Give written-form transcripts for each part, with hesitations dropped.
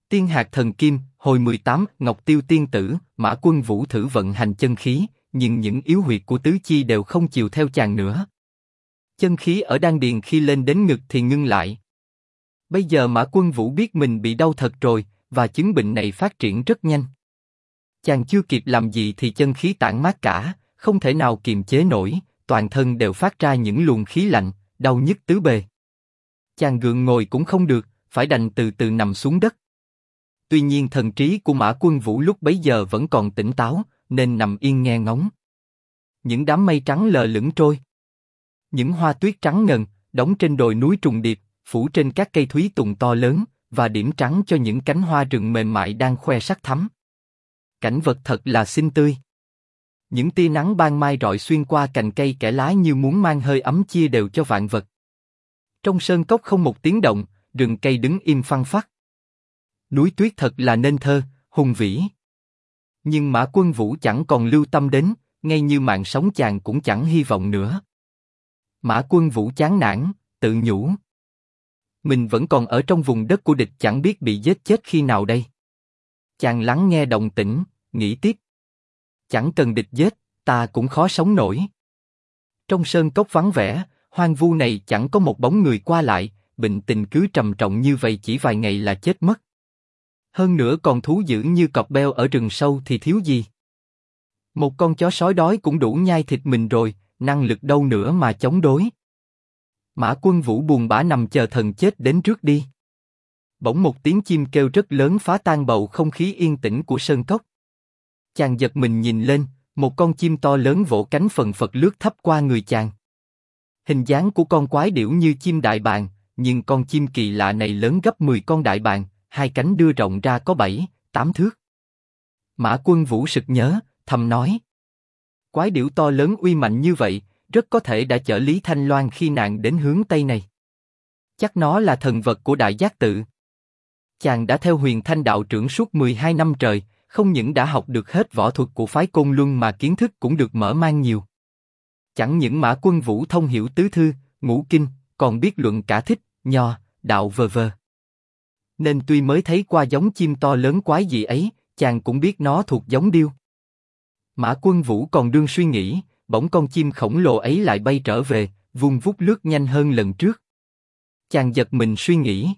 Tiên hạt thần kim, hồi 18, Ngọc Tiêu tiên tử, Mã Quân Vũ thử vận hành chân khí, nhưng những yếu huyệt của tứ chi đều không chiều theo chàng nữa. Chân khí ở đan điền khi lên đến ngực thì ngưng lại. Bây giờ Mã Quân Vũ biết mình bị đau thật rồi, và chứng bệnh này phát triển rất nhanh. Chàng chưa kịp làm gì thì chân khí tản mát cả, không thể nào kiềm chế nổi, toàn thân đều phát ra những luồng khí lạnh, đau nhức tứ bề. Chàng gượng ngồi cũng không được, phải đành từ từ nằm xuống đất. Tuy nhiên thần trí của Mã Quân Vũ lúc bấy giờ vẫn còn tỉnh táo, nên nằm yên nghe ngóng. Những đám mây trắng lờ lững trôi. Những hoa tuyết trắng ngần, đóng trên đồi núi trùng điệp, phủ trên các cây thúy tùng to lớn, và điểm trắng cho những cánh hoa rừng mềm mại đang khoe sắc thắm. Cảnh vật thật là xinh tươi. Những tia nắng ban mai rọi xuyên qua cành cây kẽ lá như muốn mang hơi ấm chia đều cho vạn vật. Trong sơn cốc không một tiếng động, rừng cây đứng im phăng phắc. Núi tuyết thật là nên thơ, hùng vĩ. Nhưng Mã Quân Vũ chẳng còn lưu tâm đến, ngay như mạng sống chàng cũng chẳng hy vọng nữa. Mã Quân Vũ chán nản, tự nhủ. Mình vẫn còn ở trong vùng đất của địch, chẳng biết bị giết chết khi nào đây. Chàng lắng nghe động tĩnh, nghĩ tiếp. Chẳng cần địch giết, ta cũng khó sống nổi. Trong sơn cốc vắng vẻ, hoang vu này chẳng có một bóng người qua lại, bệnh tình cứ trầm trọng như vậy chỉ vài ngày là chết mất. Hơn nữa còn thú dữ như cọp beo ở rừng sâu thì thiếu gì. Một con chó sói đói cũng đủ nhai thịt mình rồi, năng lực đâu nữa mà chống đối. Mã Quân Vũ buồn bã nằm chờ thần chết đến trước đi. Bỗng một tiếng chim kêu rất lớn phá tan bầu không khí yên tĩnh của sơn cốc. Chàng giật mình nhìn lên, một con chim to lớn vỗ cánh phần phật lướt thấp qua người chàng. Hình dáng của con quái điểu như chim đại bàng, nhưng con chim kỳ lạ này lớn gấp 10 con đại bàng, hai cánh đưa rộng ra có 7, 8 thước. Mã Quân Vũ sực nhớ, thầm nói. Quái điểu to lớn uy mạnh như vậy, rất có thể đã chở Lý Thanh Loan khi nàng đến hướng Tây này. Chắc nó là thần vật của Đại Giác Tự. Chàng đã theo Huyền Thanh đạo trưởng suốt 12 năm trời, không những đã học được hết võ thuật của phái Côn Luân mà kiến thức cũng được mở mang nhiều. Chẳng những Mã Quân Vũ thông hiểu tứ thư, ngũ kinh, còn biết luận cả thích, nho, đạo vờ. Nên tuy mới thấy qua giống chim to lớn quái dị ấy, chàng cũng biết nó thuộc giống điêu. Mã Quân Vũ còn đương suy nghĩ, bỗng con chim khổng lồ ấy lại bay trở về, vung vút lướt nhanh hơn lần trước. Chàng giật mình suy nghĩ.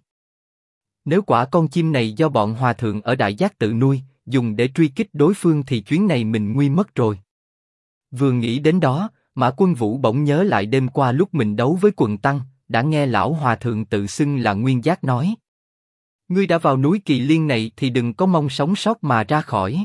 Nếu quả con chim này do bọn hòa thượng ở Đại Giác Tự nuôi, dùng để truy kích đối phương thì chuyến này mình nguy mất rồi. Vừa nghĩ đến đó, Mã Quân Vũ bỗng nhớ lại đêm qua lúc mình đấu với Quần Tăng, đã nghe lão hòa thượng tự xưng là Nguyên Giác nói. Ngươi đã vào núi Kỳ Liên này thì đừng có mong sống sót mà ra khỏi.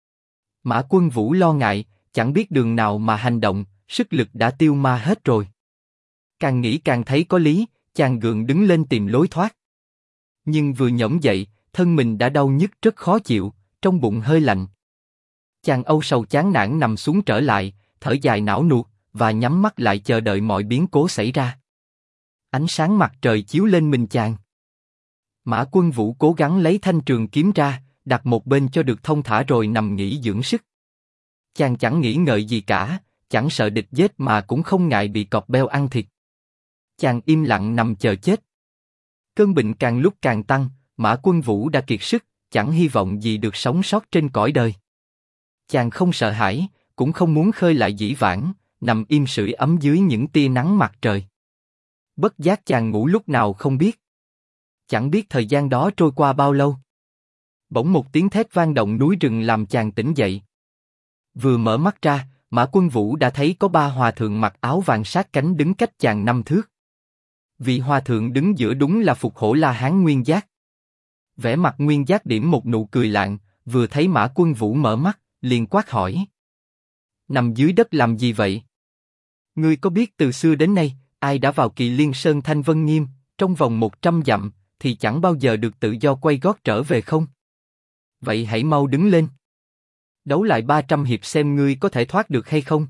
Mã Quân Vũ lo ngại, chẳng biết đường nào mà hành động, sức lực đã tiêu ma hết rồi. Càng nghĩ càng thấy có lý, chàng gượng đứng lên tìm lối thoát. Nhưng vừa nhổm dậy, thân mình đã đau nhức rất khó chịu, trong bụng hơi lạnh. Chàng âu sầu chán nản nằm xuống trở lại, thở dài não nuột, và nhắm mắt lại chờ đợi mọi biến cố xảy ra. Ánh sáng mặt trời chiếu lên mình chàng. Mã Quân Vũ cố gắng lấy thanh trường kiếm ra, đặt một bên cho được thông thả rồi nằm nghỉ dưỡng sức. Chàng chẳng nghĩ ngợi gì cả, chẳng sợ địch giết mà cũng không ngại bị cọp beo ăn thịt. Chàng im lặng nằm chờ chết. Cơn bệnh càng lúc càng tăng, Mã Quân Vũ đã kiệt sức, chẳng hy vọng gì được sống sót trên cõi đời. Chàng không sợ hãi, cũng không muốn khơi lại dĩ vãng, nằm im sưởi ấm dưới những tia nắng mặt trời. Bất giác chàng ngủ lúc nào không biết. Chẳng biết thời gian đó trôi qua bao lâu. Bỗng một tiếng thét vang động núi rừng làm chàng tỉnh dậy. Vừa mở mắt ra, Mã Quân Vũ đã thấy có 3 hòa thượng mặc áo vàng sát cánh đứng cách chàng 5 thước. Vị hòa thượng đứng giữa đúng là Phục Hổ La Hán Nguyên Giác. Vẻ mặt Nguyên Giác điểm một nụ cười lạng, vừa thấy Mã Quân Vũ mở mắt, liền quát hỏi. Nằm dưới đất làm gì vậy? Ngươi có biết từ xưa đến nay, ai đã vào Kỳ Liên Sơn Thanh Vân Nghiêm, trong vòng 100 dặm, thì chẳng bao giờ được tự do quay gót trở về không? Vậy hãy mau đứng lên. Đấu lại 300 hiệp xem ngươi có thể thoát được hay không.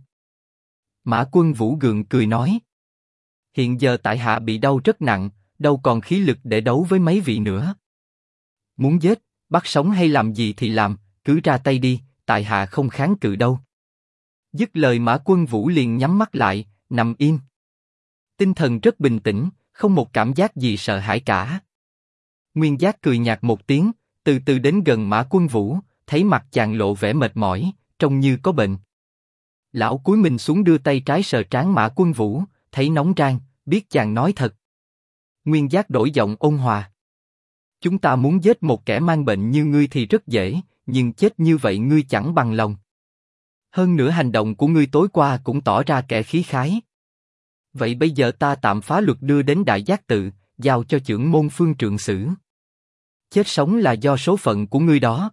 Mã Quân Vũ gượng cười nói. Hiện giờ tại hạ bị đau rất nặng, đâu còn khí lực để đấu với mấy vị nữa. Muốn giết, bắt sống hay làm gì thì làm, cứ ra tay đi, tại hạ không kháng cự đâu. Dứt lời Mã Quân Vũ liền nhắm mắt lại, nằm im. Tinh thần rất bình tĩnh, không một cảm giác gì sợ hãi cả. Nguyên Giác cười nhạt một tiếng, từ từ đến gần Mã Quân Vũ, thấy mặt chàng lộ vẻ mệt mỏi, trông như có bệnh. Lão cúi mình xuống đưa tay trái sờ trán Mã Quân Vũ, thấy nóng rang, biết chàng nói thật. Nguyên Giác đổi giọng ôn hòa. Chúng ta muốn giết một kẻ mang bệnh như ngươi thì rất dễ, nhưng chết như vậy ngươi chẳng bằng lòng. Hơn nữa hành động của ngươi tối qua cũng tỏ ra kẻ khí khái. Vậy bây giờ ta tạm phá luật đưa đến Đại Giác Tự, giao cho chưởng môn Phương Trượng xử. Chết sống là do số phận của ngươi đó.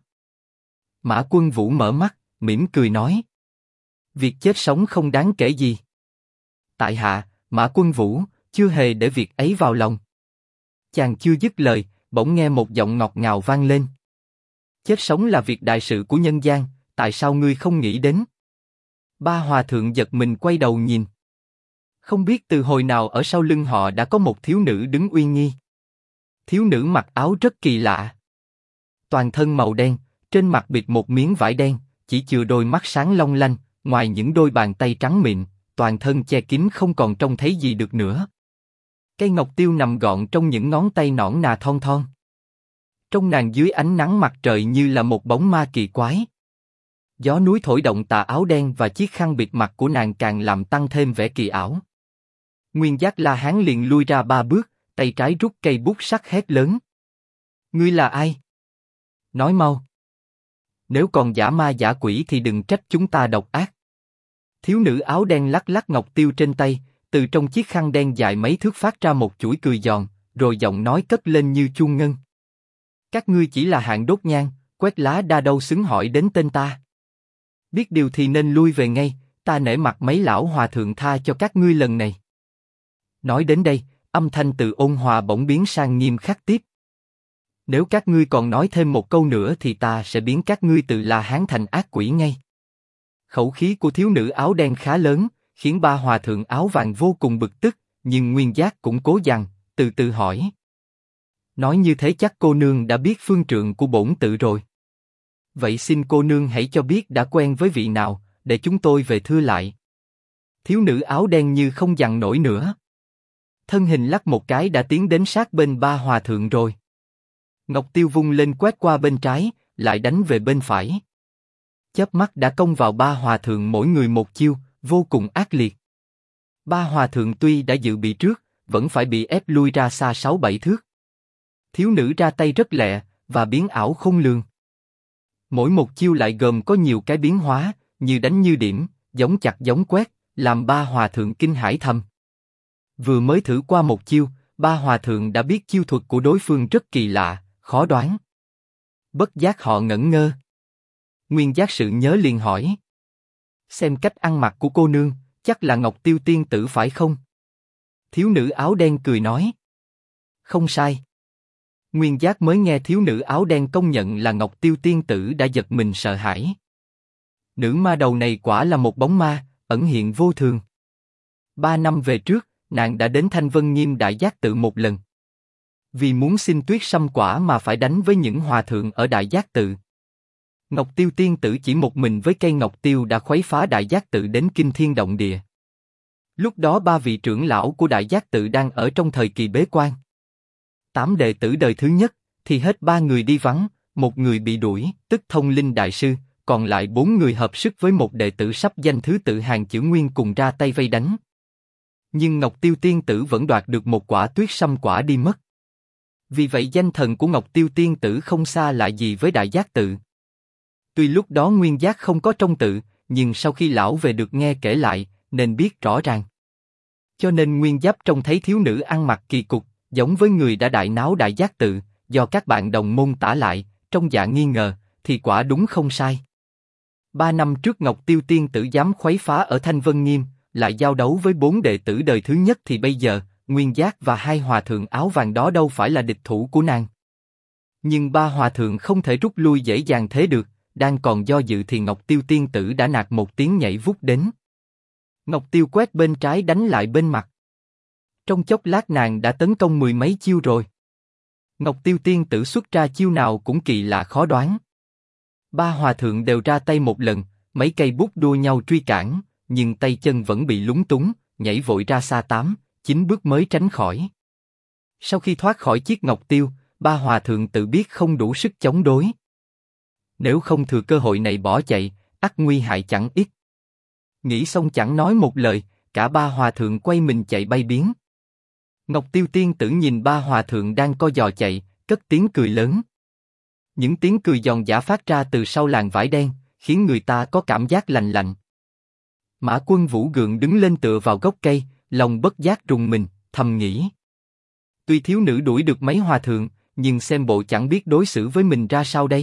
Mã Quân Vũ mở mắt, mỉm cười nói. Việc chết sống không đáng kể gì. Tại hạ, Mã Quân Vũ, chưa hề để việc ấy vào lòng. Chàng chưa dứt lời, bỗng nghe một giọng ngọt ngào vang lên. Chết sống là việc đại sự của nhân gian, tại sao ngươi không nghĩ đến? Ba hòa thượng giật mình quay đầu nhìn. Không biết từ hồi nào ở sau lưng họ đã có một thiếu nữ đứng uy nghi. Thiếu nữ mặc áo rất kỳ lạ. Toàn thân màu đen, trên mặt bịt một miếng vải đen, chỉ chừa đôi mắt sáng long lanh, ngoài những đôi bàn tay trắng mịn, toàn thân che kín không còn trông thấy gì được nữa. Cây ngọc tiêu nằm gọn trong những ngón tay nõn nà thon thon. Trong nàng dưới ánh nắng mặt trời như là một bóng ma kỳ quái. Gió núi thổi động tà áo đen và chiếc khăn bịt mặt của nàng càng làm tăng thêm vẻ kỳ ảo. Nguyên Giác La Hán liền lui ra 3 bước, tay trái rút cây bút sắc hét lớn. Ngươi là ai? Nói mau. Nếu còn giả ma giả quỷ thì đừng trách chúng ta độc ác. Thiếu nữ áo đen lắc lắc ngọc tiêu trên tay, từ trong chiếc khăn đen dài mấy thước phát ra một chuỗi cười giòn, rồi giọng nói cất lên như chuông ngân. Các ngươi chỉ là hạng đốt nhang, quét lá đa đâu xứng hỏi đến tên ta. Biết điều thì nên lui về ngay, ta nể mặt mấy lão hòa thượng tha cho các ngươi lần này. Nói đến đây, âm thanh từ ôn hòa bỗng biến sang nghiêm khắc tiếp. Nếu các ngươi còn nói thêm một câu nữa thì ta sẽ biến các ngươi từ La Hán thành ác quỷ ngay. Khẩu khí của thiếu nữ áo đen khá lớn, khiến ba hòa thượng áo vàng vô cùng bực tức, nhưng Nguyên Giác cũng cố dằn, từ từ hỏi. Nói như thế chắc cô nương đã biết phương trượng của bổn tự rồi. Vậy xin cô nương hãy cho biết đã quen với vị nào, để chúng tôi về thưa lại. Thiếu nữ áo đen như không dằn nổi nữa. Thân hình lắc một cái đã tiến đến sát bên ba hòa thượng rồi. Ngọc tiêu vung lên quét qua bên trái, lại đánh về bên phải. Chớp mắt đã công vào ba hòa thượng mỗi người một chiêu, vô cùng ác liệt. Ba hòa thượng tuy đã dự bị trước, vẫn phải bị ép lui ra xa 6-7 thước. Thiếu nữ ra tay rất lẹ, và biến ảo khôn lường. Mỗi một chiêu lại gồm có nhiều cái biến hóa, như đánh như điểm, giống chặt giống quét, làm ba hòa thượng kinh hãi thầm. Vừa mới thử qua một chiêu, ba hòa thượng đã biết chiêu thuật của đối phương rất kỳ lạ, khó đoán. Bất giác họ ngẩn ngơ. Nguyên Giác sự nhớ liền hỏi. Xem cách ăn mặc của cô nương, chắc là Ngọc Tiêu tiên tử phải không? Thiếu nữ áo đen cười nói. Không sai. Nguyên Giác mới nghe thiếu nữ áo đen công nhận là Ngọc Tiêu tiên tử đã giật mình sợ hãi. Nữ ma đầu này quả là một bóng ma, ẩn hiện vô thường. 3 năm về trước, nàng đã đến Thanh Vân Nghiêm Đại Giác Tự một lần. Vì muốn xin tuyết sâm quả mà phải đánh với những hòa thượng ở Đại Giác Tự. Ngọc Tiêu tiên tử chỉ một mình với cây ngọc tiêu đã khuấy phá Đại Giác Tự đến kinh thiên động địa. Lúc đó 3 vị trưởng lão của Đại Giác Tự đang ở trong thời kỳ bế quan. 8 đệ tử đời thứ nhất thì hết 3 người đi vắng, 1 người bị đuổi, tức Thông Linh đại sư, còn lại 4 người hợp sức với một đệ tử sắp danh thứ tự Hàng Chữ Nguyên cùng ra tay vây đánh. Nhưng Ngọc Tiêu tiên tử vẫn đoạt được một quả tuyết sâm quả đi mất. Vì vậy danh thần của Ngọc Tiêu tiên tử không xa lạ gì với Đại Giác Tự. Tuy lúc đó Nguyên Giác không có trong tự, nhưng sau khi lão về được nghe kể lại, nên biết rõ ràng. Cho nên Nguyên Giáp trông thấy thiếu nữ ăn mặc kỳ cục, giống với người đã đại náo Đại Giác Tự, do các bạn đồng môn tả lại, trong dạ nghi ngờ, thì quả đúng không sai. 3 năm trước Ngọc Tiêu tiên tử dám khuấy phá ở Thanh Vân Nghiêm, lại giao đấu với 4 đệ tử đời thứ nhất thì bây giờ, Nguyên Giác và 2 hòa thượng áo vàng đó đâu phải là địch thủ của nàng. Nhưng 3 hòa thượng không thể rút lui dễ dàng thế được, đang còn do dự thì Ngọc Tiêu tiên tử đã nạt một tiếng nhảy vút đến. Ngọc Tiêu quét bên trái đánh lại bên mặt. Trong chốc lát nàng đã tấn công 10 mấy chiêu rồi. Ngọc Tiêu tiên tử xuất ra chiêu nào cũng kỳ lạ khó đoán. 3 hòa thượng đều ra tay một lần, mấy cây bút đua nhau truy cản, nhưng tay chân vẫn bị lúng túng, nhảy vội ra xa 8-9 bước mới tránh khỏi. Sau khi thoát khỏi chiếc Ngọc Tiêu, ba hòa thượng tự biết không đủ sức chống đối. Nếu không thừa cơ hội này bỏ chạy, ắt nguy hại chẳng ít. Nghĩ xong chẳng nói một lời, cả ba hòa thượng quay mình chạy bay biến. Ngọc Tiêu Tiên Tử nhìn ba hòa thượng đang co giò chạy, cất tiếng cười lớn. Những tiếng cười giòn giã phát ra từ sau làn vải đen, khiến người ta có cảm giác lạnh lạnh. Mã Quân Vũ gượng đứng lên tựa vào gốc cây, lòng bất giác rùng mình, thầm nghĩ. Tuy thiếu nữ đuổi được mấy hòa thượng, nhưng xem bộ chẳng biết đối xử với mình ra sao đây.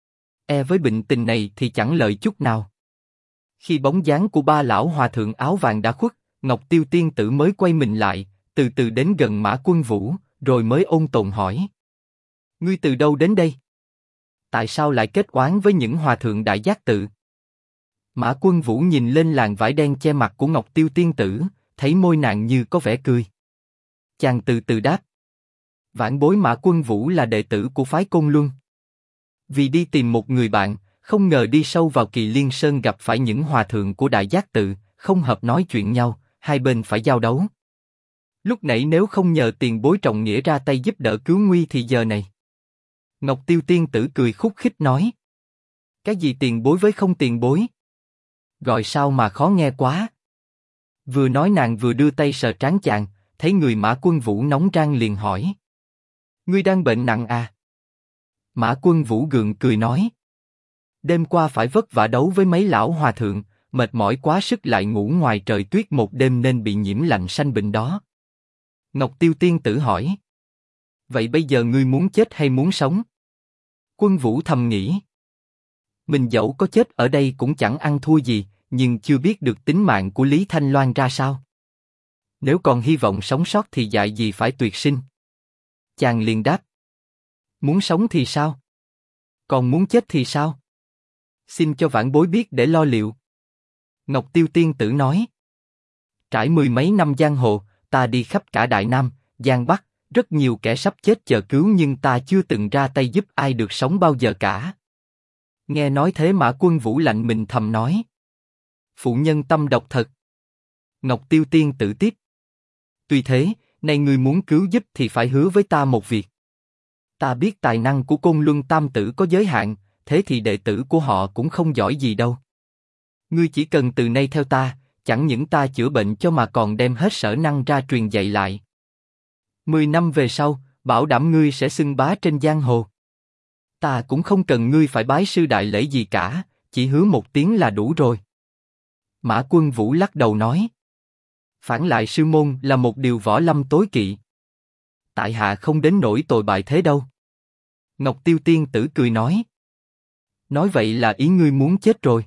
Với bệnh tình này thì chẳng lợi chút nào. Khi bóng dáng của ba lão hòa thượng áo vàng đã khuất, Ngọc Tiêu Tiên Tử mới quay mình lại, từ từ đến gần Mã Quân Vũ, rồi mới ôn tồn hỏi. Ngươi từ đâu đến đây? Tại sao lại kết oán với những hòa thượng Đại Giác Tự? Mã Quân Vũ nhìn lên làn vải đen che mặt của Ngọc Tiêu Tiên Tử, thấy môi nàng như có vẻ cười. Chàng từ từ đáp. Vãn bối Mã Quân Vũ là đệ tử của phái Côn Luân. Vì đi tìm một người bạn, không ngờ đi sâu vào Kỳ Liên Sơn gặp phải những hòa thượng của Đại Giác Tự, không hợp nói chuyện nhau, hai bên phải giao đấu. Lúc nãy nếu không nhờ tiền bối trọng nghĩa ra tay giúp đỡ cứu nguy thì giờ này. Ngọc Tiêu Tiên Tử cười khúc khích nói. Cái gì tiền bối với không tiền bối? Gọi sao mà khó nghe quá. Vừa nói nàng vừa đưa tay sờ trán chàng, thấy người Mã Quân Vũ nóng rang liền hỏi. Ngươi đang bệnh nặng à? Mã Quân Vũ gượng cười nói. Đêm qua phải vất vả đấu với mấy lão hòa thượng, mệt mỏi quá sức lại ngủ ngoài trời tuyết một đêm nên bị nhiễm lạnh sanh bệnh đó. Ngọc Tiêu Tiên Tử hỏi. Vậy bây giờ ngươi muốn chết hay muốn sống? Quân Vũ thầm nghĩ. Mình dẫu có chết ở đây cũng chẳng ăn thua gì, nhưng chưa biết được tính mạng của Lý Thanh Loan ra sao. Nếu còn hy vọng sống sót thì dại gì phải tuyệt sinh. Chàng liền đáp. Muốn sống thì sao? Còn muốn chết thì sao? Xin cho vãn bối biết để lo liệu. Ngọc Tiêu Tiên Tử nói. Trải mười mấy năm giang hồ, ta đi khắp cả Đại Nam, Giang Bắc, rất nhiều kẻ sắp chết chờ cứu nhưng ta chưa từng ra tay giúp ai được sống bao giờ cả. Nghe nói thế Mã Quân Vũ lạnh mình thầm nói. Phụ nhân tâm độc thật. Ngọc Tiêu Tiên Tử tiếp. Tuy thế, nay ngươi muốn cứu giúp thì phải hứa với ta một việc. Ta biết tài năng của Côn Luân Tam Tử có giới hạn, thế thì đệ tử của họ cũng không giỏi gì đâu. Ngươi chỉ cần từ nay theo ta, chẳng những ta chữa bệnh cho mà còn đem hết sở năng ra truyền dạy lại. 10 năm về sau, bảo đảm ngươi sẽ xưng bá trên giang hồ. Ta cũng không cần ngươi phải bái sư đại lễ gì cả, chỉ hứa một tiếng là đủ rồi. Mã Quân Vũ lắc đầu nói. Phản lại sư môn là một điều võ lâm tối kỵ. Tại hạ không đến nỗi tồi bại thế đâu. Ngọc Tiêu Tiên Tử cười nói. Nói vậy là ý ngươi muốn chết rồi.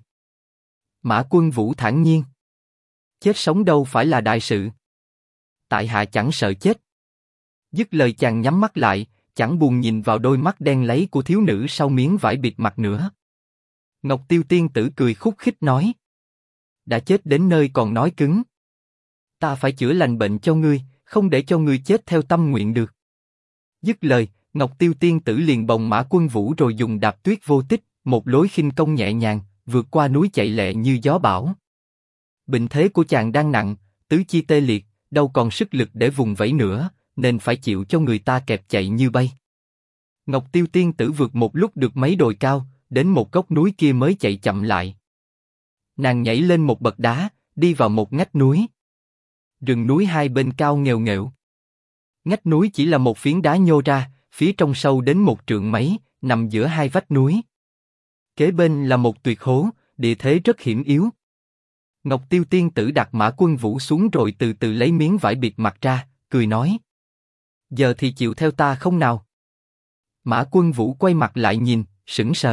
Mã Quân Vũ thản nhiên. Chết sống đâu phải là đại sự. Tại hạ chẳng sợ chết. Dứt lời chàng nhắm mắt lại, chẳng buồn nhìn vào đôi mắt đen láy của thiếu nữ sau miếng vải bịt mặt nữa. Ngọc Tiêu Tiên Tử cười khúc khích nói. Đã chết đến nơi còn nói cứng. Ta phải chữa lành bệnh cho ngươi, không để cho ngươi chết theo tâm nguyện được. Dứt lời, Ngọc Tiêu Tiên Tử liền bồng Mã Quân Vũ rồi dùng đạp tuyết vô tích, một lối khinh công nhẹ nhàng, vượt qua núi chạy lẹ như gió bão. Bệnh thế của chàng đang nặng, tứ chi tê liệt, đâu còn sức lực để vùng vẫy nữa, nên phải chịu cho người ta kẹp chạy như bay. Ngọc Tiêu Tiên Tử vượt một lúc được mấy đồi cao, đến một góc núi kia mới chạy chậm lại. Nàng nhảy lên một bậc đá, đi vào một ngách núi. Rừng núi hai bên cao nghèo nghẹo. Ngách núi chỉ là một phiến đá nhô ra, phía trong sâu đến một trượng mấy, nằm giữa hai vách núi. Kế bên là một tuyệt hố, địa thế rất hiểm yếu. Ngọc Tiêu Tiên Tử đặt Mã Quân Vũ xuống rồi từ từ lấy miếng vải bịt mặt ra, cười nói. Giờ thì chịu theo ta không nào? Mã Quân Vũ quay mặt lại nhìn, sững sờ.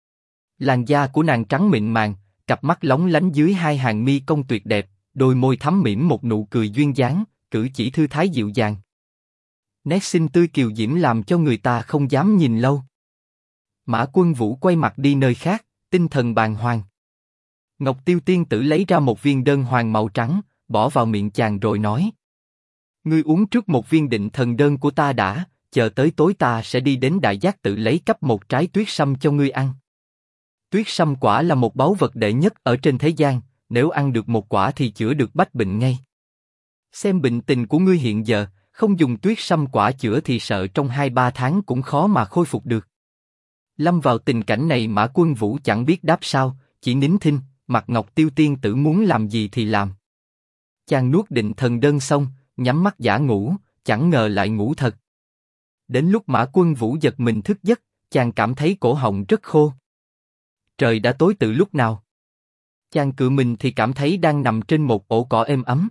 Làn da của nàng trắng mịn màng, cặp mắt lóng lánh dưới hai hàng mi cong tuyệt đẹp, đôi môi thắm mỉm một nụ cười duyên dáng, cử chỉ thư thái dịu dàng. Nét xinh tươi kiều diễm làm cho người ta không dám nhìn lâu. Mã Quân Vũ quay mặt đi nơi khác, tinh thần bàng hoàng. Ngọc Tiêu Tiên Tử lấy ra một viên đơn hoàng màu trắng, bỏ vào miệng chàng rồi nói. Ngươi uống trước một viên định thần đơn của ta đã, chờ tới tối ta sẽ đi đến Đại Giác Tự lấy cắp một trái tuyết sâm cho ngươi ăn. Tuyết sâm quả là một báu vật đệ nhất ở trên thế gian, nếu ăn được một quả thì chữa được bách bệnh ngay. Xem bệnh tình của ngươi hiện giờ, không dùng tuyết sâm quả chữa thì sợ trong 2-3 tháng cũng khó mà khôi phục được. Lâm vào tình cảnh này Mã Quân Vũ chẳng biết đáp sao, chỉ nín thinh, mặc Ngọc Tiêu tiên tử muốn làm gì thì làm. Chàng nuốt định thần đơn xong, nhắm mắt giả ngủ, chẳng ngờ lại ngủ thật. Đến lúc Mã Quân Vũ giật mình thức giấc, chàng cảm thấy cổ họng rất khô. Trời đã tối từ lúc nào? Chàng cựa mình thì cảm thấy đang nằm trên một ổ cỏ êm ấm.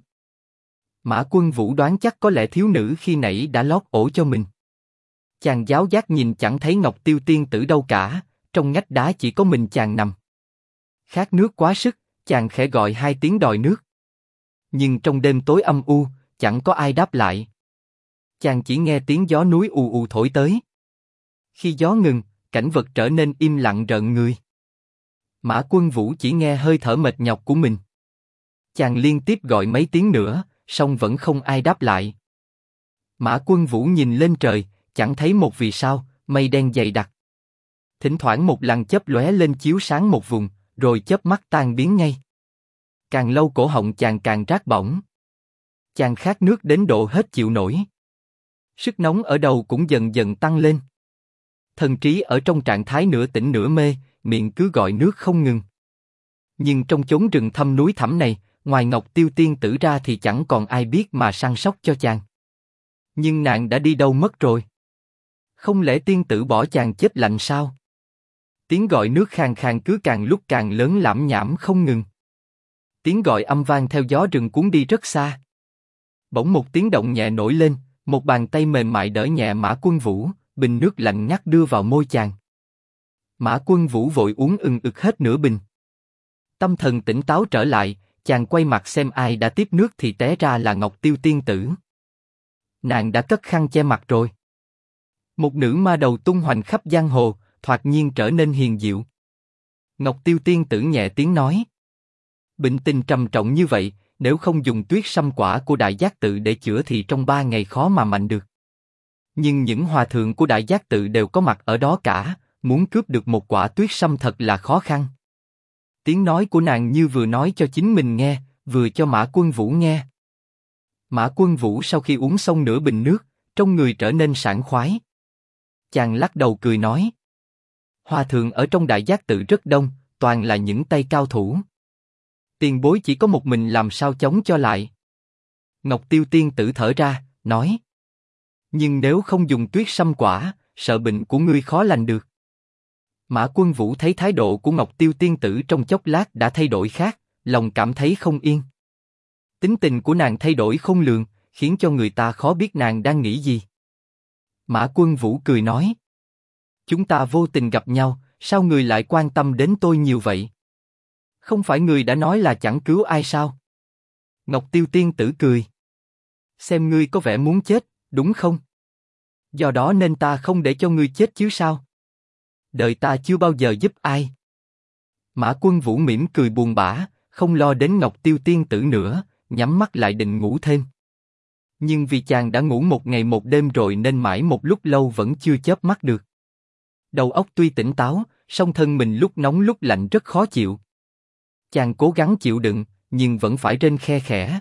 Mã Quân Vũ đoán chắc có lẽ thiếu nữ khi nãy đã lót ổ cho mình. Chàng giáo giác nhìn chẳng thấy Ngọc Tiêu tiên tử đâu cả, trong ngách đá chỉ có mình chàng nằm. Khát nước quá sức, chàng khẽ gọi 2 tiếng đòi nước. Nhưng trong đêm tối âm u, chẳng có ai đáp lại. Chàng chỉ nghe tiếng gió núi ù ù thổi tới. Khi gió ngừng, cảnh vật trở nên im lặng rợn người. Mã Quân Vũ chỉ nghe hơi thở mệt nhọc của mình. Chàng liên tiếp gọi mấy tiếng nữa, song vẫn không ai đáp lại. Mã Quân Vũ nhìn lên trời, chẳng thấy một vì sao, mây đen dày đặc. Thỉnh thoảng một làn chớp lóe lên chiếu sáng một vùng, rồi chớp mắt tan biến ngay. Càng lâu cổ họng chàng càng rát bỏng. Chàng khát nước đến độ hết chịu nổi. Sức nóng ở đầu cũng dần dần tăng lên. Thần trí ở trong trạng thái nửa tỉnh nửa mê, miệng cứ gọi nước không ngừng. Nhưng trong chốn rừng thâm núi thẳm này, ngoài Ngọc Tiêu tiên tử ra thì chẳng còn ai biết mà săn sóc cho chàng. Nhưng nàng đã đi đâu mất rồi? Không lẽ tiên tử bỏ chàng chết lạnh sao? Tiếng gọi nước khàn khàn cứ càng lúc càng lớn lảm nhảm không ngừng. Tiếng gọi âm vang theo gió rừng cuốn đi rất xa. Bỗng một tiếng động nhẹ nổi lên, một bàn tay mềm mại đỡ nhẹ Mã Quân Vũ, bình nước lạnh ngắt đưa vào môi chàng. Mã Quân Vũ vội uống ực hết nửa bình. Tâm thần tỉnh táo trở lại, chàng quay mặt xem ai đã tiếp nước thì té ra là Ngọc Tiêu tiên tử. Nàng đã cất khăn che mặt rồi. Một nữ ma đầu tung hoành khắp giang hồ, thoạt nhiên trở nên hiền diệu. Ngọc Tiêu tiên tử nhẹ tiếng nói: bệnh tình trầm trọng như vậy, nếu không dùng tuyết sâm quả của Đại Giác Tự để chữa thì trong 3 ngày khó mà mạnh được. Nhưng những hòa thượng của Đại Giác Tự đều có mặt ở đó cả, muốn cướp được một quả tuyết sâm thật là khó khăn. Tiếng nói của nàng như vừa nói cho chính mình nghe, vừa cho Mã Quân Vũ nghe. Mã Quân Vũ sau khi uống xong nửa bình nước, trong người trở nên sảng khoái. Chàng lắc đầu cười nói: hòa thượng ở trong Đại Giác Tự rất đông, toàn là những tay cao thủ. Tiền bối chỉ có một mình làm sao chống cho lại? Ngọc Tiêu tiên tử thở ra, nói: nhưng nếu không dùng tuyết sâm quả, sợ bệnh của ngươi khó lành được. Mã Quân Vũ thấy thái độ của Ngọc Tiêu tiên tử trong chốc lát đã thay đổi khác, lòng cảm thấy không yên. Tính tình của nàng thay đổi khôn lường, khiến cho người ta khó biết nàng đang nghĩ gì. Mã Quân Vũ cười nói: chúng ta vô tình gặp nhau, sao người lại quan tâm đến tôi nhiều vậy? Không phải người đã nói là chẳng cứu ai sao? Ngọc Tiêu tiên tử cười: xem ngươi có vẻ muốn chết, đúng không? Do đó nên ta không để cho ngươi chết chứ sao? Đời ta chưa bao giờ giúp ai. Mã Quân Vũ mỉm cười buồn bã, không lo đến Ngọc Tiêu tiên tử nữa, nhắm mắt lại định ngủ thêm. Nhưng vì chàng đã ngủ 1 ngày 1 đêm rồi nên mãi một lúc lâu vẫn chưa chớp mắt được. Đầu óc tuy tỉnh táo, song thân mình lúc nóng lúc lạnh rất khó chịu. Chàng cố gắng chịu đựng, nhưng vẫn phải rên khe khẽ.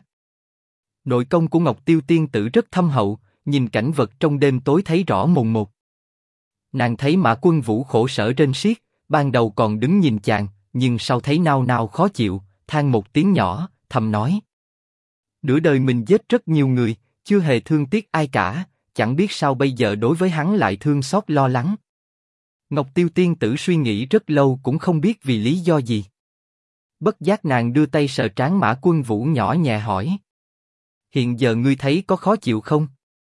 Nội công của Ngọc Tiêu tiên tử rất thâm hậu, nhìn cảnh vật trong đêm tối thấy rõ mồn một. Nàng thấy Mã Quân Vũ khổ sở rên xiết, ban đầu còn đứng nhìn chàng, nhưng sau thấy nao nao khó chịu, than một tiếng nhỏ, thầm nói: nửa đời mình giết rất nhiều người, chưa hề thương tiếc ai cả, chẳng biết sao bây giờ đối với hắn lại thương xót lo lắng. Ngọc Tiêu tiên tử suy nghĩ rất lâu cũng không biết vì lý do gì. Bất giác nàng đưa tay sờ trán Mã Quân Vũ nhỏ nhẹ hỏi: hiện giờ ngươi thấy có khó chịu không?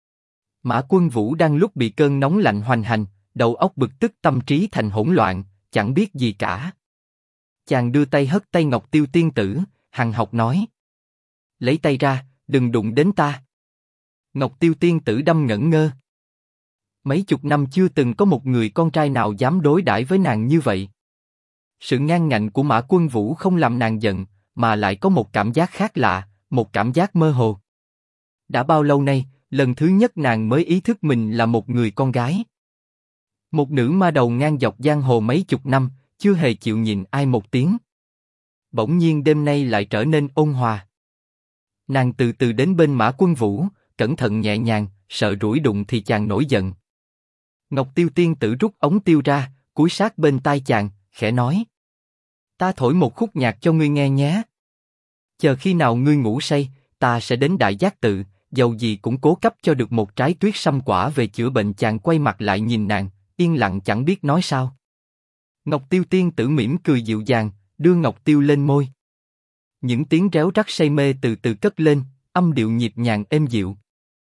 Mã Quân Vũ đang lúc bị cơn nóng lạnh hoành hành, đầu óc bực tức tâm trí thành hỗn loạn, chẳng biết gì cả. Chàng đưa tay hất tay Ngọc Tiêu tiên tử, hằn học nói: lấy tay ra, đừng đụng đến ta. Ngọc Tiêu tiên tử đâm ngẩn ngơ. Mấy chục năm chưa từng có một người con trai nào dám đối đãi với nàng như vậy. Sự ngang ngạnh của Mã Quân Vũ không làm nàng giận, mà lại có một cảm giác khác lạ, một cảm giác mơ hồ. Đã bao lâu nay, lần thứ nhất nàng mới ý thức mình là một người con gái. Một nữ ma đầu ngang dọc giang hồ mấy chục năm, chưa hề chịu nhìn ai một tiếng. Bỗng nhiên đêm nay lại trở nên ôn hòa. Nàng từ từ đến bên Mã Quân Vũ, cẩn thận nhẹ nhàng, sợ rủi đụng thì chàng nổi giận. Ngọc Tiêu tiên tử rút ống tiêu ra, cúi sát bên tai chàng, khẽ nói: Ta thổi một khúc nhạc cho ngươi nghe nhé. Chờ khi nào ngươi ngủ say, ta sẽ đến Đại Giác Tự, dầu gì cũng cố cấp cho được một trái tuyết sâm quả về chữa bệnh. Chàng quay mặt lại nhìn nàng, yên lặng chẳng biết nói sao. Ngọc Tiêu tiên tử mỉm cười dịu dàng, đưa Ngọc Tiêu lên môi. Những tiếng réo rắt say mê từ từ cất lên, âm điệu nhịp nhàng êm dịu.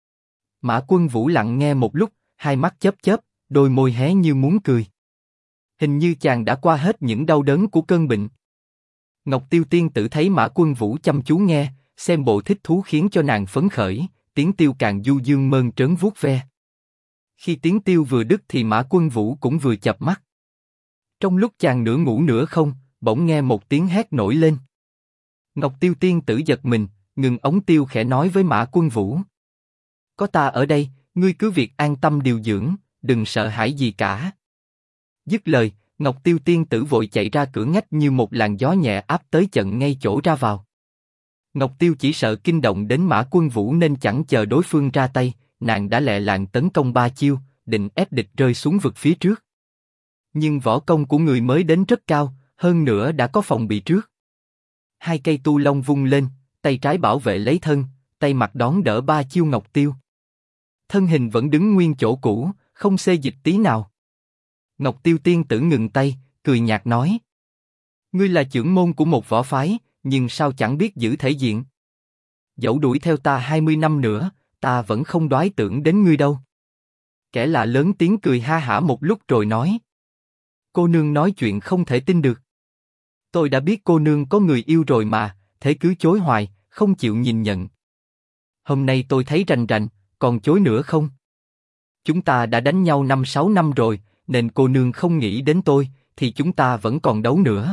Mã Quân Vũ lặng nghe một lúc, hai mắt chớp chớp, đôi môi hé như muốn cười. Hình như chàng đã qua hết những đau đớn của cơn bệnh. Ngọc Tiêu tiên tử thấy Mã Quân Vũ chăm chú nghe, xem bộ thích thú khiến cho nàng phấn khởi, tiếng tiêu càng du dương mơn trớn vuốt ve. Khi tiếng tiêu vừa đứt thì Mã Quân Vũ cũng vừa chợp mắt. Trong lúc chàng nửa ngủ nửa không, bỗng nghe một tiếng hét nổi lên. Ngọc Tiêu tiên tử giật mình, ngừng ống tiêu khẽ nói với Mã Quân Vũ: Có ta ở đây, ngươi cứ việc an tâm điều dưỡng, đừng sợ hãi gì cả. Dứt lời, Ngọc Tiêu tiên tử vội chạy ra cửa ngách như một làn gió nhẹ áp tới chận ngay chỗ ra vào. Ngọc Tiêu chỉ sợ kinh động đến Mã Quân Vũ nên chẳng chờ đối phương ra tay, nàng đã lẹ làng tấn công 3 chiêu, định ép địch rơi xuống vực phía trước. Nhưng võ công của người mới đến rất cao, hơn nữa đã có phòng bị trước. 2 cây tu long vung lên, tay trái bảo vệ lấy thân, tay mặt đón đỡ 3 chiêu Ngọc Tiêu. Thân hình vẫn đứng nguyên chỗ cũ, không xê dịch tí nào. Ngọc Tiêu tiên tử ngừng tay, cười nhạt nói: Ngươi là trưởng môn của một võ phái, nhưng sao chẳng biết giữ thể diện? Dẫu đuổi theo ta 20 năm nữa, ta vẫn không đoái tưởng đến ngươi đâu. Kẻ lạ lớn tiếng cười ha hả một lúc rồi nói: Cô nương nói chuyện không thể tin được. Tôi đã biết cô nương có người yêu rồi mà, thế cứ chối hoài, không chịu nhìn nhận. Hôm nay tôi thấy rành rành, còn chối nữa không? Chúng ta đã đánh nhau 5-6 năm rồi, nên cô nương không nghĩ đến tôi, thì chúng ta vẫn còn đấu nữa.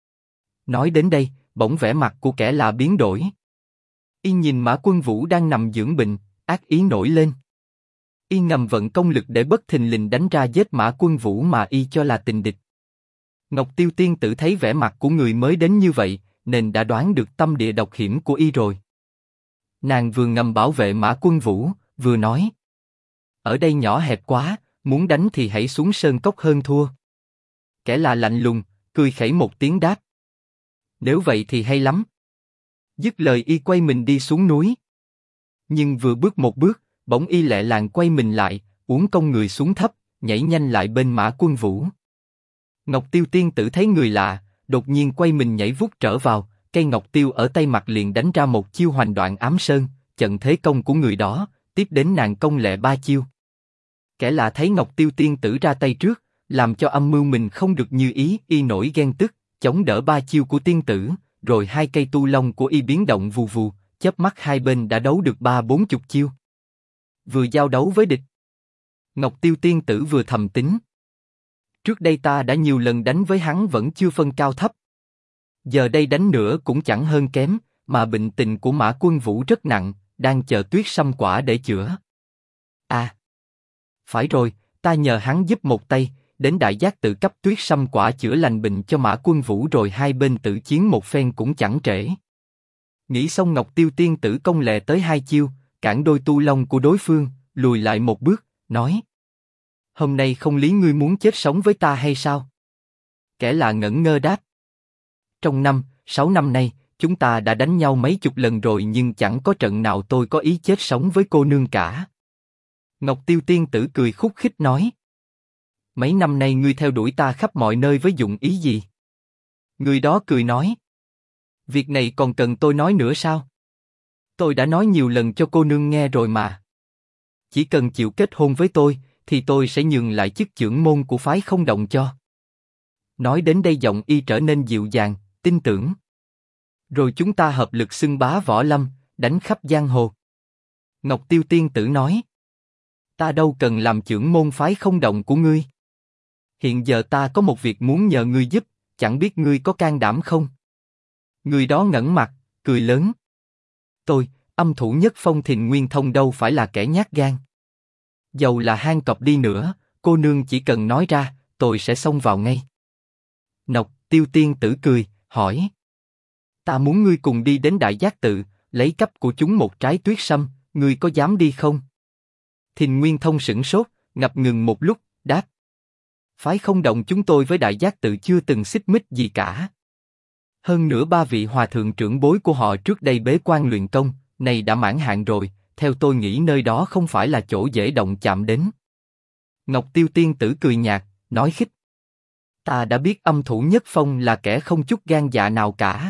Nói đến đây, bỗng vẻ mặt của kẻ lạ biến đổi. Y nhìn Mã Quân Vũ đang nằm dưỡng bệnh, ác ý nổi lên. Y ngầm vận công lực để bất thình lình đánh ra giết Mã Quân Vũ mà y cho là tình địch. Ngọc Tiêu tiên tử thấy vẻ mặt của người mới đến như vậy, nên đã đoán được tâm địa độc hiểm của y rồi. Nàng vừa ngầm bảo vệ Mã Quân Vũ, vừa nói: Ở đây nhỏ hẹp quá, muốn đánh thì hãy xuống sơn cốc hơn thua. Kẻ lạ lạnh lùng, cười khẩy một tiếng đáp: Nếu vậy thì hay lắm. Dứt lời y quay mình đi xuống núi. Nhưng vừa bước một bước, bỗng y lẹ làng quay mình lại, uốn cong người xuống thấp, nhảy nhanh lại bên Mã Quân Vũ. Ngọc Tiêu tiên tử thấy người lạ, đột nhiên quay mình nhảy vút trở vào, cây ngọc tiêu ở tay mặt liền đánh ra một chiêu hoành đoạn ám sơn, chặn thế công của người đó, tiếp đến nàng công lẹ 3 chiêu. Kẻ lạ thấy Ngọc Tiêu tiên tử ra tay trước, làm cho âm mưu mình không được như ý, y nổi ghen tức, chống đỡ 3 chiêu của tiên tử, rồi 2 cây tu long của y biến động vù vù, chớp mắt hai bên đã đấu được 30-40 chiêu. Vừa giao đấu với địch, Ngọc Tiêu tiên tử vừa thầm tính: Trước đây ta đã nhiều lần đánh với hắn vẫn chưa phân cao thấp. Giờ đây đánh nữa cũng chẳng hơn kém, mà bệnh tình của Mã Quân Vũ rất nặng, đang chờ tuyết sâm quả để chữa. À, phải rồi, ta nhờ hắn giúp một tay, đến Đại Giác Tự cấp tuyết sâm quả chữa lành bệnh cho Mã Quân Vũ rồi hai bên tự chiến một phen cũng chẳng trễ. Nghĩ xong Ngọc Tiêu tiên tử công lẹ tới 2 chiêu, cản đôi tu long của đối phương, lùi lại một bước, nói: Hôm nay không lý ngươi muốn chết sống với ta hay sao? Kẻ lạ ngẩn ngơ đáp: Trong 5-6 năm nay, chúng ta đã đánh nhau mấy chục lần rồi nhưng chẳng có trận nào tôi có ý chết sống với cô nương cả. Ngọc Tiêu tiên tử cười khúc khích nói: Mấy năm nay ngươi theo đuổi ta khắp mọi nơi với dụng ý gì? Người đó cười nói: Việc này còn cần tôi nói nữa sao? Tôi đã nói nhiều lần cho cô nương nghe rồi mà. Chỉ cần chịu kết hôn với tôi, thì tôi sẽ nhường lại chức trưởng môn của phái Không Động cho. Nói đến đây giọng y trở nên dịu dàng, tin tưởng. Rồi chúng ta hợp lực xưng bá võ lâm, đánh khắp giang hồ. Ngọc Tiêu tiên tử nói: Ta đâu cần làm trưởng môn phái Không Động của ngươi. Hiện giờ ta có một việc muốn nhờ ngươi giúp, chẳng biết ngươi có can đảm không? Người đó ngẩng mặt, cười lớn: Tôi, âm thủ nhất Phong Thìn Nguyên Thông đâu phải là kẻ nhát gan. Dầu là hang cọp đi nữa, cô nương chỉ cần nói ra, tôi sẽ xông vào ngay. Ngọc Tiêu tiên tử cười, hỏi: Ta muốn ngươi cùng đi đến Đại Giác Tự, lấy cấp của chúng một trái tuyết sâm, ngươi có dám đi không? Thìn Nguyên Thông sửng sốt, ngập ngừng một lúc, đáp. Phái Không Động chúng tôi với Đại Giác Tự chưa từng xích mích gì cả. Hơn nữa ba vị hòa thượng trưởng bối của họ trước đây bế quan luyện công, này đã mãn hạn rồi, theo tôi nghĩ nơi đó không phải là chỗ dễ động chạm đến. Ngọc Tiêu Tiên Tử cười nhạt, nói khích. Ta đã biết Âm Thủ Nhất Phong là kẻ không chút gan dạ nào cả.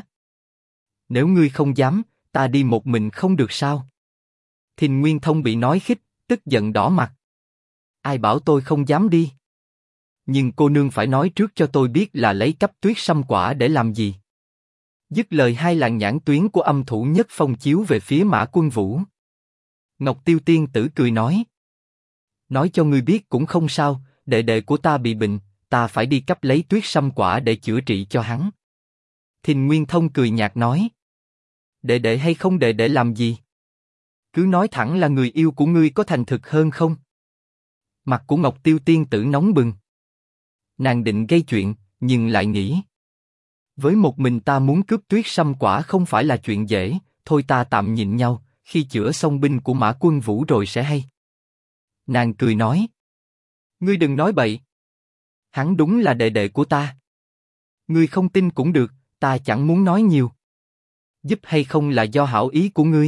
Nếu ngươi không dám, ta đi một mình không được sao? Thìn Nguyên Thông bị nói khích, tức giận đỏ mặt. Ai bảo tôi không dám đi? Nhưng cô nương phải nói trước cho tôi biết là lấy cấp tuyết sâm quả để làm gì. Dứt lời hai làn nhãn tuyến của Âm Thủ Nhất Phong chiếu về phía Mã Quân Vũ. Ngọc Tiêu Tiên Tử cười nói. Nói cho ngươi biết cũng không sao, đệ đệ của ta bị bệnh, ta phải đi cấp lấy tuyết sâm quả để chữa trị cho hắn. Thìn Nguyên Thông cười nhạt nói. Đệ đệ hay không đệ đệ làm gì? Cứ nói thẳng là người yêu của ngươi có thành thực hơn không? Mặt của Ngọc Tiêu Tiên Tử nóng bừng. Nàng định gây chuyện, nhưng lại nghĩ. Với một mình ta muốn cướp tuyết sâm quả không phải là chuyện dễ, thôi ta tạm nhịn nhau, khi chữa xong binh của Mã Quân Vũ rồi sẽ hay. Nàng cười nói. Ngươi đừng nói bậy. Hắn đúng là đệ đệ của ta. Ngươi không tin cũng được, ta chẳng muốn nói nhiều. Giúp hay không là do hảo ý của ngươi.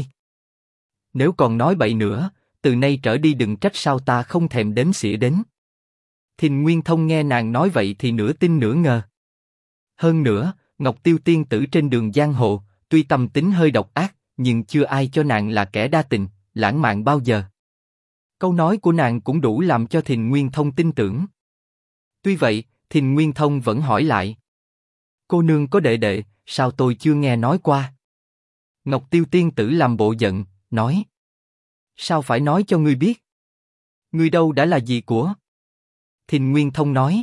Nếu còn nói bậy nữa, từ nay trở đi đừng trách sao ta không thèm đếm xỉa đến. Thìn Nguyên Thông nghe nàng nói vậy thì nửa tin nửa ngờ. Hơn nữa, Ngọc Tiêu Tiên Tử trên đường giang hồ, tuy tâm tính hơi độc ác, nhưng chưa ai cho nàng là kẻ đa tình, lãng mạn bao giờ. Câu nói của nàng cũng đủ làm cho Thìn Nguyên Thông tin tưởng. Tuy vậy, Thìn Nguyên Thông vẫn hỏi lại. Cô nương có đệ đệ, sao tôi chưa nghe nói qua? Ngọc Tiêu Tiên Tử làm bộ giận, nói. Sao phải nói cho ngươi biết? Ngươi đâu đã là gì của? Thìn Nguyên Thông nói.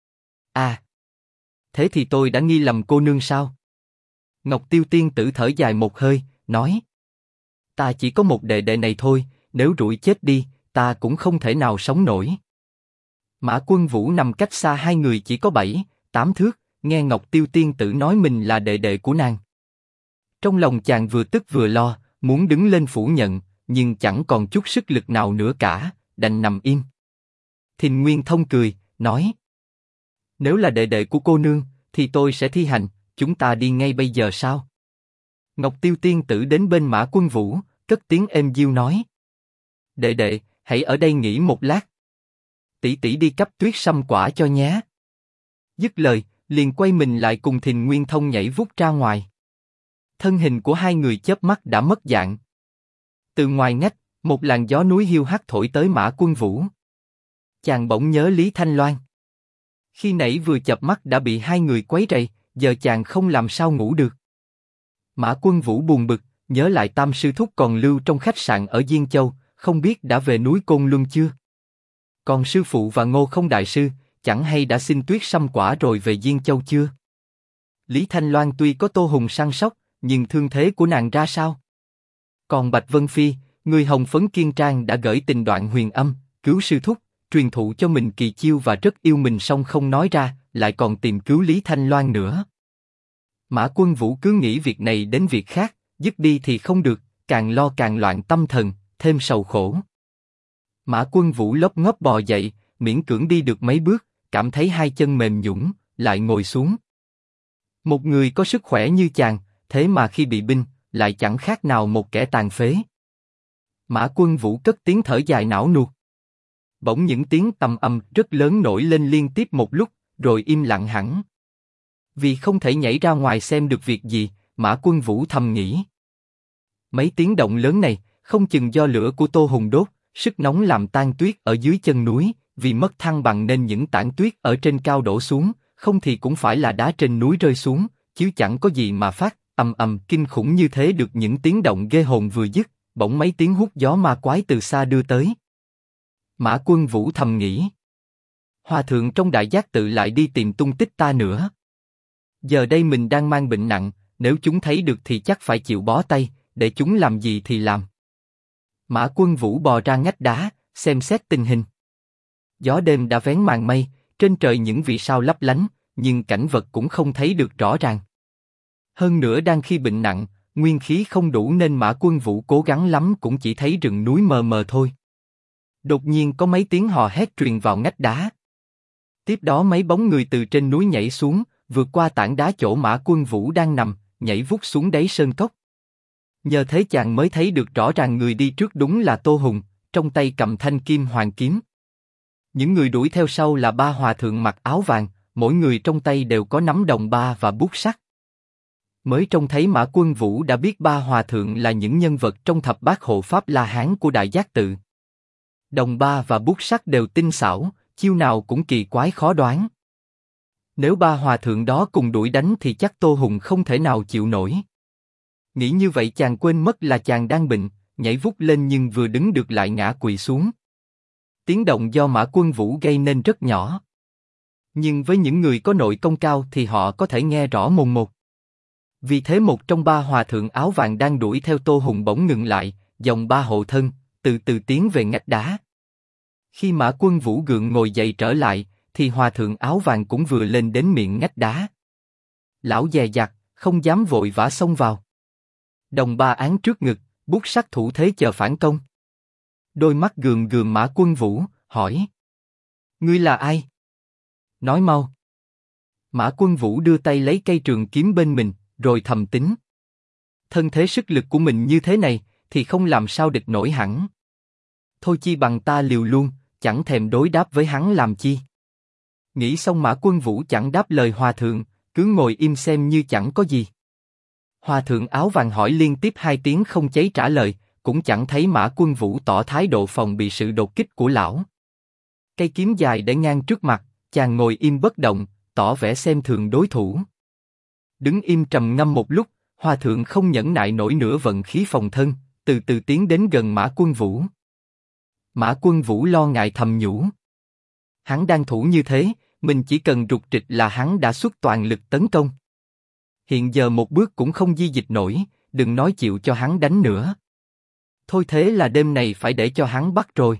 À. Thế thì tôi đã nghi lầm cô nương sao? Ngọc Tiêu Tiên Tử thở dài một hơi, nói. Ta chỉ có một đệ đệ này thôi, nếu rủi chết đi, ta cũng không thể nào sống nổi. Mã Quân Vũ nằm cách xa hai người chỉ có 7-8 thước, nghe Ngọc Tiêu Tiên Tử nói mình là đệ đệ của nàng. Trong lòng chàng vừa tức vừa lo, muốn đứng lên phủ nhận, nhưng chẳng còn chút sức lực nào nữa cả, đành nằm im. Thìn Nguyên Thông cười, nói. Nếu là đệ đệ của cô nương, thì tôi sẽ thi hành, chúng ta đi ngay bây giờ sao? Ngọc Tiêu Tiên Tử đến bên Mã Quân Vũ, cất tiếng êm diêu nói. Đệ đệ, hãy ở đây nghỉ một lát. Tỷ tỷ đi cấp tuyết sâm quả cho nhé. Dứt lời, liền quay mình lại cùng Thìn Nguyên Thông nhảy vút ra ngoài. Thân hình của hai người chớp mắt đã mất dạng. Từ ngoài ngách, một làn gió núi hiu hắt thổi tới Mã Quân Vũ. Chàng bỗng nhớ Lý Thanh Loan. Khi nãy vừa chợp mắt đã bị hai người quấy rầy, giờ chàng không làm sao ngủ được. Mã Quân Vũ buồn bực, nhớ lại Tam sư thúc còn lưu trong khách sạn ở Diên Châu, không biết đã về núi Côn Luân chưa? Còn sư phụ và Ngô Không đại sư, chẳng hay đã xin tuyết sâm quả rồi về Diên Châu chưa? Lý Thanh Loan tuy có Tô Hùng săn sóc, nhưng thương thế của nàng ra sao? Còn Bạch Vân Phi, người hồng phấn kiên trang đã gửi tình đoạn huyền âm, cứu sư thúc, truyền thụ cho mình kỳ chiêu và rất yêu mình song không nói ra, lại còn tìm cứu Lý Thanh Loan nữa. Mã Quân Vũ cứ nghĩ việc này đến việc khác, dứt đi thì không được, càng lo càng loạn tâm thần, thêm sầu khổ. Mã Quân Vũ lốp ngốp bò dậy, miễn cưỡng đi được mấy bước, cảm thấy hai chân mềm nhũn, lại ngồi xuống. Một người có sức khỏe như chàng, thế mà khi bị binh, lại chẳng khác nào một kẻ tàn phế. Mã Quân Vũ cất tiếng thở dài não nuột. Bỗng những tiếng tầm ầm rất lớn nổi lên liên tiếp một lúc, rồi im lặng hẳn. Vì không thể nhảy ra ngoài xem được việc gì, Mã Quân Vũ thầm nghĩ. Mấy tiếng động lớn này, không chừng do lửa của Tô Hùng đốt, sức nóng làm tan tuyết ở dưới chân núi, vì mất thăng bằng nên những tảng tuyết ở trên cao đổ xuống, không thì cũng phải là đá trên núi rơi xuống, chứ chẳng có gì mà phát ầm kinh khủng như thế được. Những tiếng động ghê hồn vừa dứt, bỗng mấy tiếng hút gió ma quái từ xa đưa tới. Mã Quân Vũ thầm nghĩ. Hòa thượng trong Đại Giác Tự lại đi tìm tung tích ta nữa. Giờ đây mình đang mang bệnh nặng, nếu chúng thấy được thì chắc phải chịu bó tay, để chúng làm gì thì làm. Mã Quân Vũ bò ra ngách đá, xem xét tình hình. Gió đêm đã vén màn mây, trên trời những vì sao lấp lánh, nhưng cảnh vật cũng không thấy được rõ ràng. Hơn nữa đang khi bệnh nặng, Nguyên khí không đủ nên Mã Quân Vũ cố gắng lắm cũng chỉ thấy rừng núi mờ mờ thôi. Đột nhiên có mấy tiếng hò hét truyền vào ngách đá. Tiếp đó mấy bóng người từ trên núi nhảy xuống, vượt qua tảng đá chỗ Mã Quân Vũ đang nằm, nhảy vút xuống đáy sơn cốc. Nhờ thế chàng mới thấy được rõ ràng người đi trước đúng là Tô Hùng, trong tay cầm thanh kim hoàng kiếm. Những người đuổi theo sau là ba hòa thượng mặc áo vàng, mỗi người trong tay đều có nắm đồng ba và bút sắt. Mới trông thấy Mã Quân Vũ đã biết ba hòa thượng là những nhân vật trong thập bát hộ pháp La Hán của Đại Giác Tự. Đồng ba và bút sắt đều tinh xảo, chiêu nào cũng kỳ quái khó đoán. Nếu ba hòa thượng đó cùng đuổi đánh thì chắc Tô Hùng không thể nào chịu nổi. Nghĩ như vậy chàng quên mất là chàng đang bệnh, nhảy vút lên nhưng vừa đứng được lại ngã quỵ xuống. Tiếng động do Mã Quân Vũ gây nên rất nhỏ. Nhưng với những người có nội công cao thì họ có thể nghe rõ mồn một. Vì thế một trong ba hòa thượng áo vàng đang đuổi theo Tô Hùng bỗng ngừng lại, dòng ba hộ thân, từ từ tiến về ngách đá. Khi Mã Quân Vũ gượng ngồi dậy trở lại, thì hòa thượng áo vàng cũng vừa lên đến miệng ngách đá. Lão dè dặt, không dám vội vã xông vào. Đồng ba án trước ngực, bút sắt thủ thế chờ phản công. Đôi mắt gườm gườm Mã Quân Vũ, hỏi: ngươi là ai? Nói mau. Mã Quân Vũ đưa tay lấy cây trường kiếm bên mình, rồi thầm tính: thân thế sức lực của mình như thế này, thì không làm sao địch nổi hẳn. Thôi chi bằng ta liều luôn, chẳng thèm đối đáp với hắn làm chi. Nghĩ xong Mã Quân Vũ chẳng đáp lời hòa thượng, cứ ngồi im xem như chẳng có gì. Hòa thượng áo vàng hỏi liên tiếp 2 tiếng không cháy trả lời, cũng chẳng thấy Mã Quân Vũ tỏ thái độ phòng bị sự đột kích của lão. Cây kiếm dài để ngang trước mặt, chàng ngồi im bất động, tỏ vẻ xem thường đối thủ. Đứng im trầm ngâm một lúc, hòa thượng không nhẫn nại nổi nữa vận khí phòng thân, từ từ tiến đến gần Mã Quân Vũ. Mã Quân Vũ lo ngại thầm nhủ: hắn đang thủ như thế, mình chỉ cần rục trịch là hắn đã xuất toàn lực tấn công. Hiện giờ một bước cũng không di dịch nổi, đừng nói chịu cho hắn đánh nữa. Thôi thế là đêm này phải để cho hắn bắt rồi.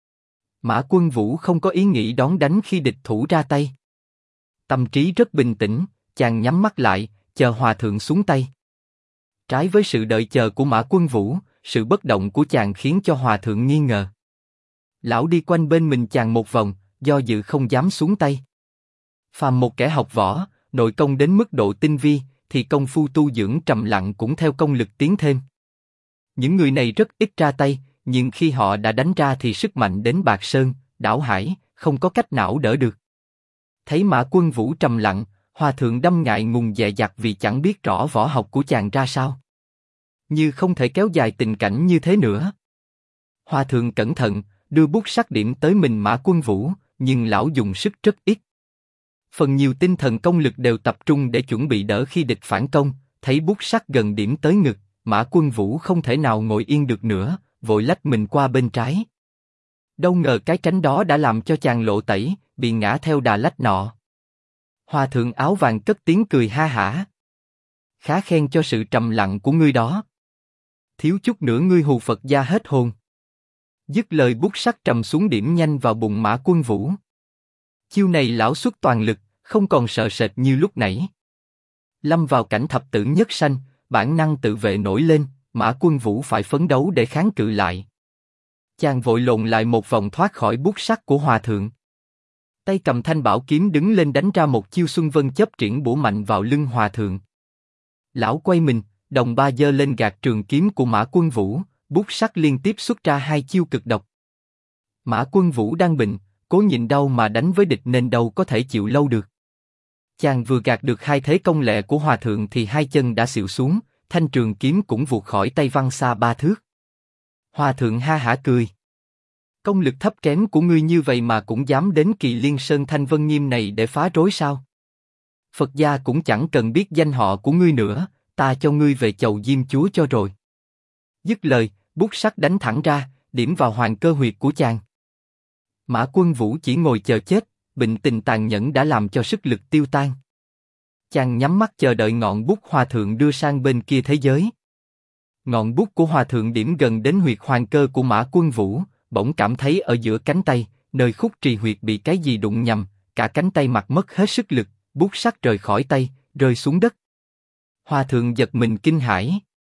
Mã Quân Vũ không có ý nghĩ đón đánh khi địch thủ ra tay. Tâm trí rất bình tĩnh, chàng nhắm mắt lại, chờ hòa thượng xuống tay. Trái với sự đợi chờ của Mã Quân Vũ, sự bất động của chàng khiến cho hòa thượng nghi ngờ. Lão đi quanh bên mình chàng một vòng, do dự không dám xuống tay. Phàm một kẻ học võ, nội công đến mức độ tinh vi, thì công phu tu dưỡng trầm lặng cũng theo công lực tiến thêm. Những người này rất ít ra tay, nhưng khi họ đã đánh ra thì sức mạnh đến bạc sơn, đảo hải, không có cách nào đỡ được. Thấy Mã Quân Vũ trầm lặng, hòa thượng đâm ngại ngùng dè dặt vì chẳng biết rõ võ học của chàng ra sao. Như không thể kéo dài tình cảnh như thế nữa. Hòa thượng cẩn thận, đưa bút sắc điểm tới mình Mã Quân Vũ, nhưng lão dùng sức rất ít. Phần nhiều tinh thần công lực đều tập trung để chuẩn bị đỡ khi địch phản công, thấy bút sắc gần điểm tới ngực, Mã Quân Vũ không thể nào ngồi yên được nữa, vội lách mình qua bên trái. Đâu ngờ cái tránh đó đã làm cho chàng lộ tẩy, bị ngã theo đà lách nọ. Hòa thượng áo vàng cất tiếng cười ha hả: khá khen cho sự trầm lặng của ngươi đó. Thiếu chút nữa ngươi hù Phật gia hết hồn. Dứt lời bút sắc trầm xuống điểm nhanh vào bụng Mã Quân Vũ. Chiêu này lão xuất toàn lực, không còn sợ sệt như lúc nãy. Lâm vào cảnh thập tử nhất sanh, bản năng tự vệ nổi lên, Mã Quân Vũ phải phấn đấu để kháng cự lại. Chàng vội lộn lại một vòng thoát khỏi bút sắc của hòa thượng. Tay cầm thanh bảo kiếm đứng lên đánh ra một chiêu xuân vân chấp triển bổ mạnh vào lưng hòa thượng. Lão quay mình, đồng ba giơ lên gạt trường kiếm của Mã Quân Vũ, bút sắc liên tiếp xuất ra 2 chiêu cực độc. Mã Quân Vũ đang bệnh, cố nhịn đau mà đánh với địch nên đâu có thể chịu lâu được. Chàng vừa gạt được 2 thế công lẹ của hòa thượng thì 2 chân đã xịu xuống, thanh trường kiếm cũng vụt khỏi tay văng xa 3 thước. Hòa thượng ha hả cười: công lực thấp kém của ngươi như vậy mà cũng dám đến Kỳ Liên Sơn Thanh Vân Nghiêm này để phá rối sao? Phật gia cũng chẳng cần biết danh họ của ngươi nữa, ta cho ngươi về chầu Diêm Chúa cho rồi. Dứt lời, bút sắc đánh thẳng ra, điểm vào hoàng cơ huyệt của chàng. Mã Quân Vũ chỉ ngồi chờ chết, bệnh tình tàn nhẫn đã làm cho sức lực tiêu tan. Chàng nhắm mắt chờ đợi ngọn bút hòa thượng đưa sang bên kia thế giới. Ngọn bút của hòa thượng điểm gần đến huyệt hoàng cơ của Mã Quân Vũ, bỗng cảm thấy ở giữa cánh tay, nơi khúc trì huyệt bị cái gì đụng nhầm, cả cánh tay mặt mất hết sức lực, bút sắc rời khỏi tay, rơi xuống đất. Hòa thượng giật mình kinh hãi.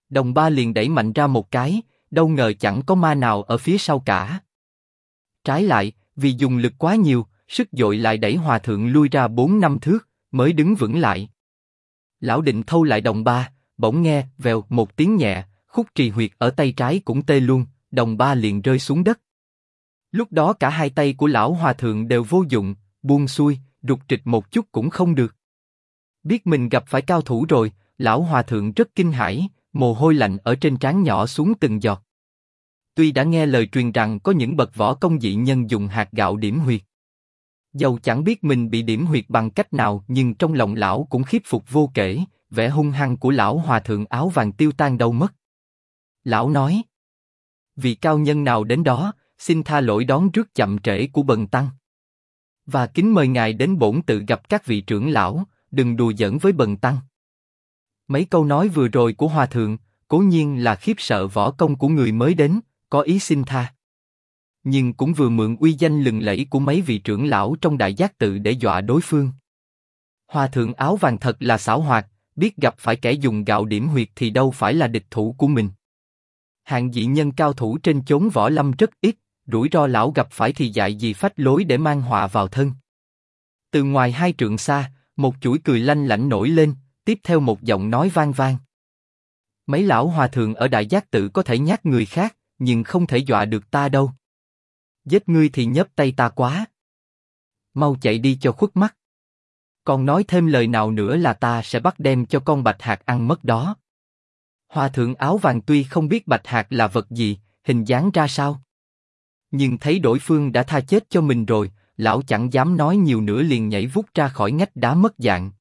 Đồng ba liền đẩy mạnh ra một cái, đâu ngờ chẳng có ma nào ở phía sau cả. Trái lại, vì dùng lực quá nhiều, sức dội lại đẩy hòa thượng lui ra 4-5 thước, mới đứng vững lại. Lão định thâu lại đồng ba, bỗng nghe vèo một tiếng nhẹ, khúc trì huyệt ở tay trái cũng tê luôn, đồng ba liền rơi xuống đất. Lúc đó cả hai tay của lão hòa thượng đều vô dụng, buông xuôi, rụt trịch một chút cũng không được. Biết mình gặp phải cao thủ rồi, lão hòa thượng rất kinh hãi, mồ hôi lạnh ở trên trán nhỏ xuống từng giọt. Tuy đã nghe lời truyền rằng có những bậc võ công dị nhân dùng hạt gạo điểm huyệt, dầu chẳng biết mình bị điểm huyệt bằng cách nào, nhưng trong lòng lão cũng khiếp phục vô kể, vẻ hung hăng của lão hòa thượng áo vàng tiêu tan đâu mất. Lão nói: vị cao nhân nào đến đó, xin tha lỗi đón rước chậm trễ của bần tăng, và kính mời ngài đến bổn tự gặp các vị trưởng lão, đừng đùa giỡn với bần tăng. Mấy câu nói vừa rồi của hòa thượng, cố nhiên là khiếp sợ võ công của người mới đến, có ý xin tha, nhưng cũng vừa mượn uy danh lừng lẫy của mấy vị trưởng lão trong Đại Giác Tự để dọa đối phương. Hòa thượng áo vàng thật là xảo hoạt, biết gặp phải kẻ dùng gạo điểm huyệt thì đâu phải là địch thủ của mình. Hạng dị nhân cao thủ trên chốn võ lâm rất ít, rủi ro lão gặp phải thì dại gì phách lối để mang họa vào thân. Từ ngoài 2 trượng xa, một chuỗi cười lanh lảnh nổi lên, tiếp theo một giọng nói vang vang: mấy lão hòa thượng ở Đại Giác Tự có thể nhát người khác, nhưng không thể dọa được ta đâu. Giết ngươi thì nhấp tay ta quá. Mau chạy đi cho khuất mắt. Còn nói thêm lời nào nữa là ta sẽ bắt đem cho con bạch hạc ăn mất đó. Hòa thượng áo vàng tuy không biết bạch hạc là vật gì, hình dáng ra sao, nhưng thấy đối phương đã tha chết cho mình rồi, lão chẳng dám nói nhiều nữa, liền nhảy vút ra khỏi ngách đá mất dạng,